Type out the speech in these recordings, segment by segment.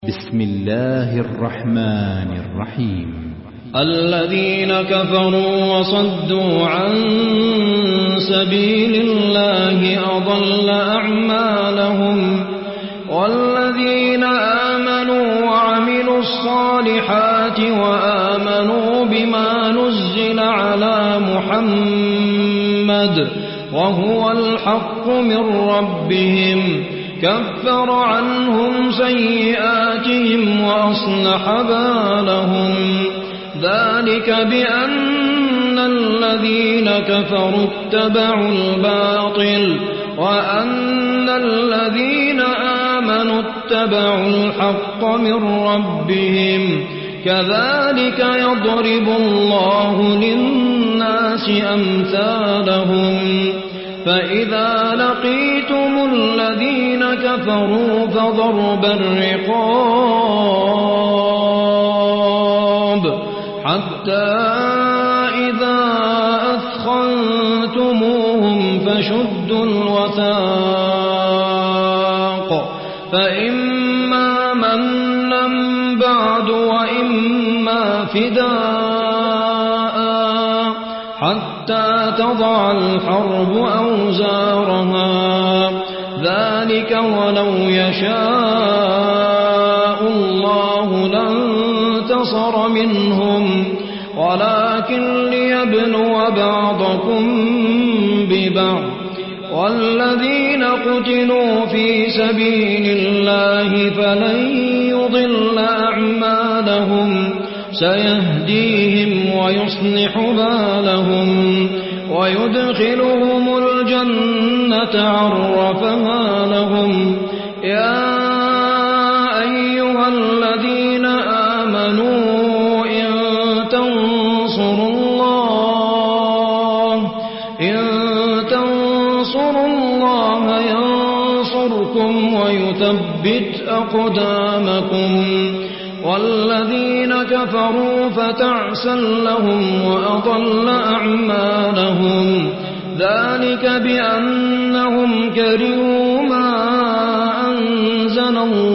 بسم الله الرحمن الرحيم. الذين كفروا وصدوا عن سبيل الله أضل أعمالهم والذين آمنوا وعملوا الصالحات وآمنوا بما نزل على محمد وهو الحق من ربهم كفر عنهم سيئاتهم وأصلح بالهم ذلك بأن الذين كفروا اتبعوا الباطل وأن الذين آمنوا اتبعوا الحق من ربهم كذلك يضرب الله للناس أمثالهم فإذا لقيتم الذين كفروا فضرب الرقاب حتى إذا أثخنتموهم فشدوا الوثاق فإما منا بعد وإما فداء حتى تضع الحرب أوزارها ذلك ولو يشاء الله لانتصر منهم ولكن ليبلو بعضكم ببعض والذين قتلوا في سبيل الله فلن يضل أعمالهم سيهديهم ويصلح بالهم ويدخلهم الجنة عرفها لهم يا أيها الذين آمنوا إن تنصروا الله ينصركم ويثبت أقدامكم والذين كفروا فتعسا لهم وأضل أعمالهم ذلك بأنهم كرهوا ما أنزل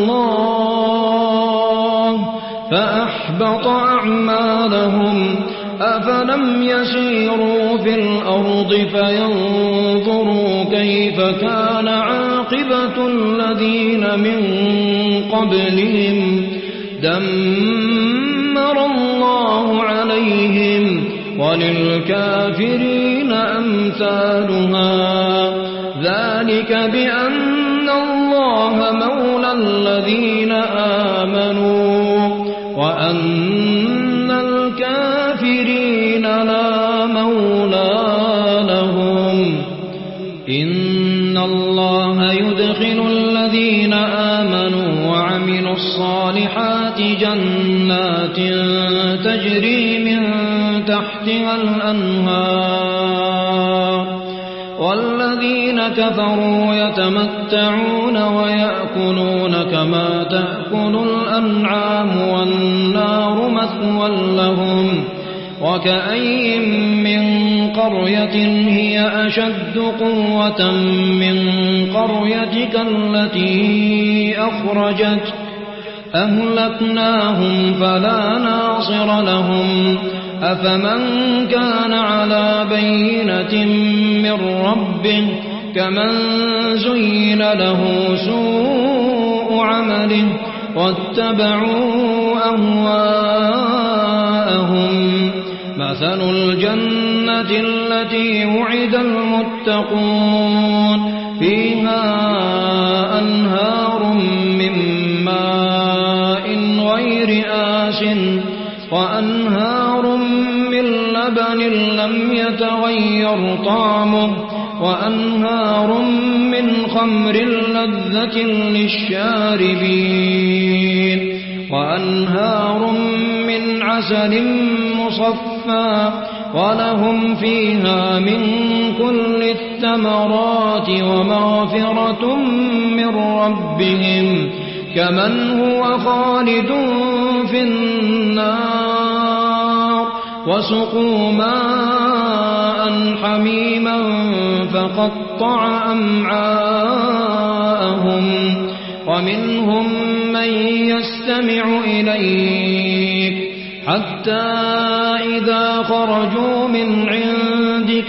الله فأحبط أعمالهم أفلم يسيروا في الأرض فينظروا كيف كان عاقبة الذين من قبلهم دمر الله عليهم وللكافرين أمثالها ذلك بأن الله مولى الذين آمنوا وأن الكافرين لا مولى لهم إن الله يدخل الذين آمنوا وعملوا الصالحات جنات تجري من تحتها الأنهار والذين كفروا يتمتعون ويأكلون كما تأكل الأنعام والنار مثوى لهم وكأين من قرية هي أشد قوة من قريتك التي أخرجت أهلكناهم فلا ناصر لهم أفمن كان على بينة من ربه كمن زين له سوء عمله واتبعوا أهواءهم مثل الجنة التي وعد المتقون فيها أنهار من ماء غير آسٍ وأنهار من لبن لم يتغير طعمه وأنهار من خمر لذة للشاربين وأنهار من عسل مصفى ولهم فيها من كل الثمرات ومغفرة من ربهم كمن هو خالد في النار وسقوا ماء حميما فقطع أمعاءهم ومنهم من يستمع إليك حتى إذا خرجوا من عندك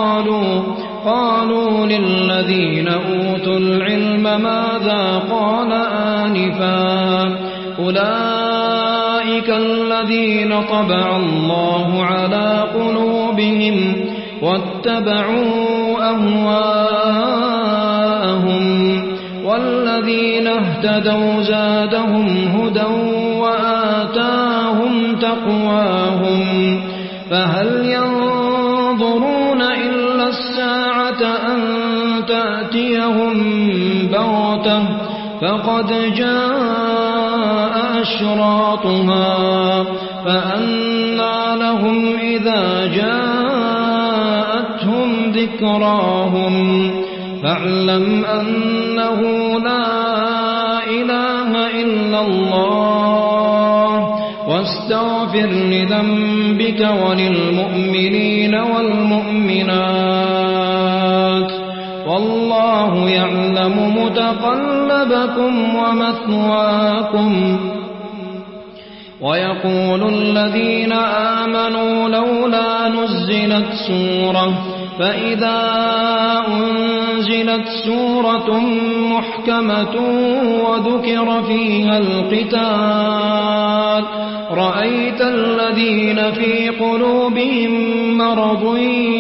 قالوا للذين أوتوا العلم ماذا قال آنفا أولئك الذين طبع الله على قلوبهم واتبعوا أهواءهم والذين اهتدوا زادهم هدى وآتاهم تقواهم فهل ينظرون إلا الساعة أن تأتيهم بغتة فقد جاء أشراطها فأنى لهم إذا جاءتهم ذكراهم فاعلم أنه لا إله إلا الله واستغفر لذنبك وللمؤمنين والمؤمنات والله يعلم متقلبكم ومثواكم ويقول الذين آمنوا لولا نزلت سورة فإذا أنزلت سورة محكمة وذكر فيها القتال رأيت الذين في قلوبهم مرض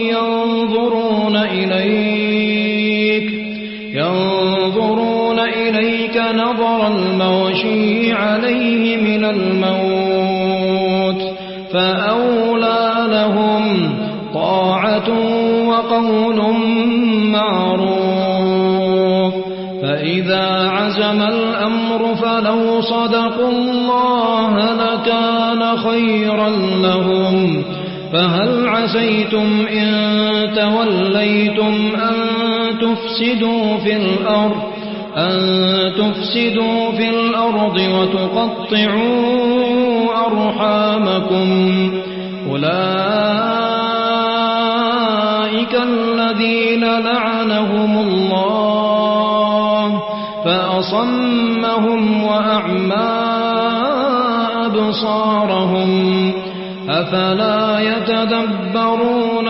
ينظرون إليك نظر المغشي عليه من الموت فأولى لهم طاعة وقول معروف فإذا عزم الأمر فلو صدقوا الله لكان خيرا لهم فهل عسيتم إن توليتم أن تفسدوا في الأرض وتقطعوا أرحامكم أولئك الذين لعنهم الله فأصمهم وأعمى أبصارهم أفلا يتدبرون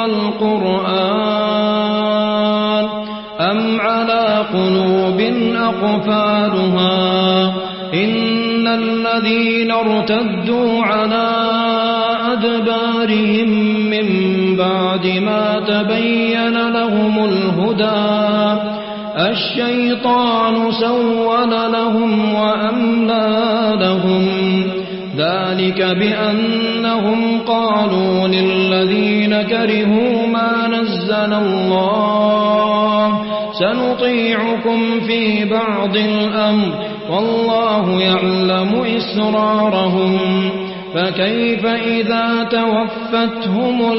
القرآن أم على قلوب أقفالها إن الذين ارتدوا على أدبارهم من بعد ما تبين لهم الهدى الشيطان سول لهم وأملى لهم ذلك بأنهم قالوا للذين كرهوا ما نزل الله سنطيعكم في بعض الأمر والله يعلم إسرارهم فكيف إذا توفتهم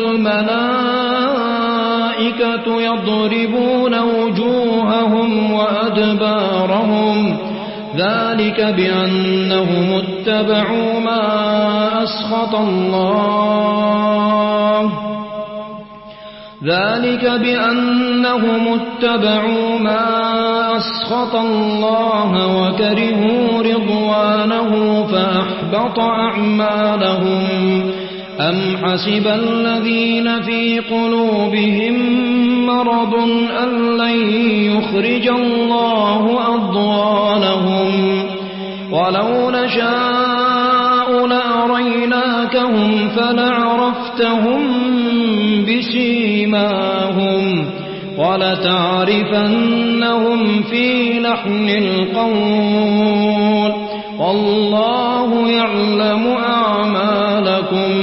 الملائكة يضربون وجوههم وأدبارهم ذلك بأنهم اتبعوا ما أسخط الله وكرهوا رضوانه فأحبط أعمالهم أم حسب الذين في قلوبهم مرض أن لن يخرج الله أضغانهم ولو نشاء لأريناكهم فلعرفتهم بسيماهم ولتعرفنهم في لحن القول والله يعلم أعمالكم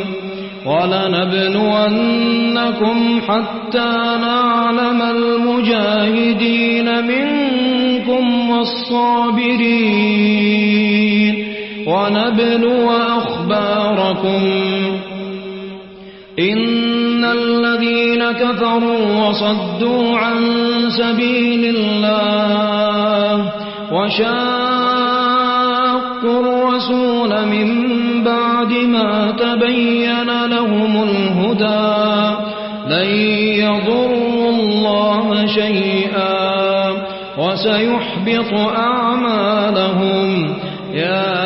ولنبلونكم حتى نعلم المجاهدين منكم والصابرين ونبلو أخباركم إن الذين كفروا وصدوا عن سبيل الله وشاقوا الرسول من بعد ما تبين لهم الهدى لن يضروا الله شيئا وسيحبط أعمالهم. يا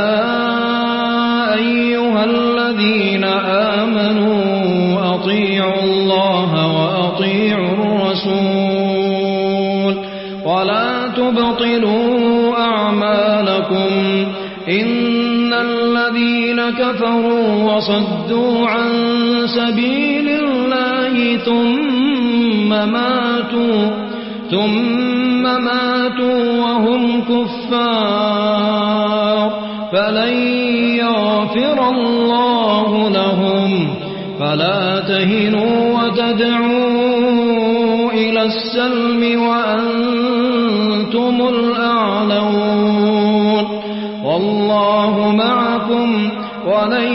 أيها الذين آمنوا أطيعوا الله وأطيعوا الرسول ولا تبطلوا أعمالكم. إن الذين كفروا وصدوا عن سبيل الله ثم ماتوا وهم كفار فلن يغفر الله لهم. فلا تهنوا وتدعوا إلى السلم وأنتم الأعلون والله معكم ولن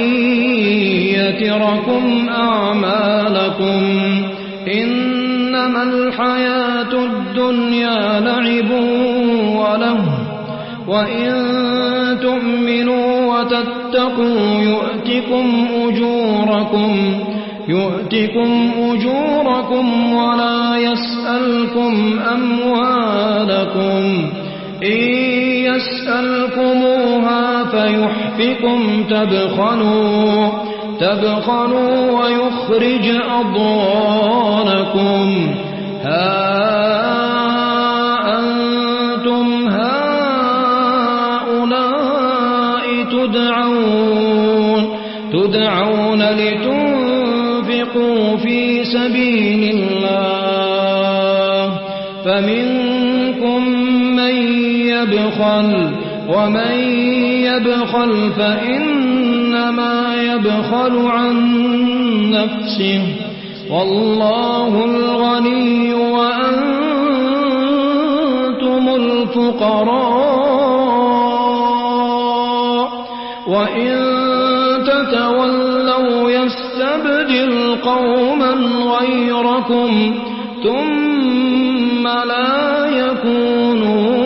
يتركم أعمالكم. إنما الحياة الدنيا لعب ولهو وإن تؤمنوا وتتقوا يؤتكم أجوركم ولا يسألكم أموالكم. إن يسألكموها فيحفكم تبخلوا ويخرج أضغانكم. ها أنتم هؤلاء تدعون لتنفقوا في سبيل الله فمنكم من يبخل ومن يبخل فإنما يبخل عن نفسه والله الغني وأنتم الفقراء. وإن تتولوا يستبدل قوما غيركم ثم لا يكونوا